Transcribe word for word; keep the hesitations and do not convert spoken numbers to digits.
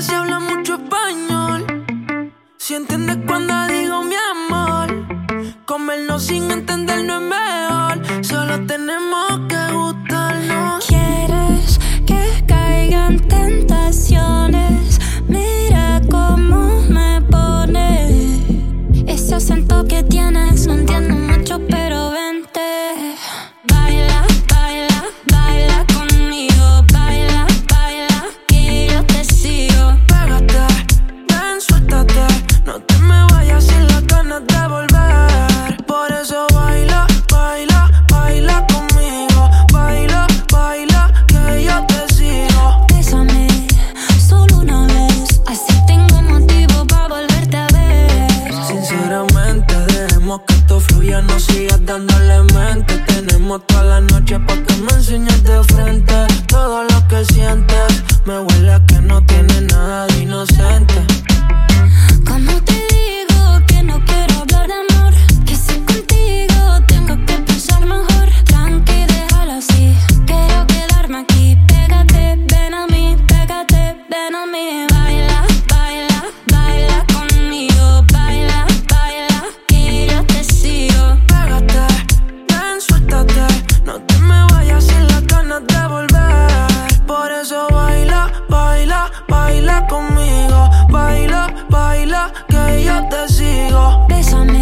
si habla mucho español. Si entiendes cuando digo mi amor. Comernos sin entender no es mejor. Solo tenemos que gustarnos. Quieres que caigan tentaciones. Mira cómo me pone. Ese acento que tienes no entiendo mucho, pero vente. Baila, baila, baila conmigo. Baila, baila, que yo te sigo. Pégate, ven, suéltate. No te me vayas sin las ganas de volver. Por eso baila, baila, baila conmigo. Baila, baila, que yo te sigo. Bésame, solo una vez. Así tengo motivo para volverte a ver. Sinceramente, dejemos que esto fluya. No sigas dándole mente. Tenemos toda la noche pa' que me enseñes de frente. Todo lo que sientes me huele a que no tiene nada de inocente. Como te digo que no quiero hablar de amor, que si contigo tengo que pensar mejor. Tranqui, déjalo así, quiero quedarme aquí. Pégate, ven a mí, pégate, ven a mí. Baila, baila, baila conmigo. Baila, baila, que yo te sigo. Pégate, ven, suéltate. No te me vayas sin las ganas de volver. Por eso baila, baila, baila conmigo. Baila, baila, que yo te sigo. Bésame,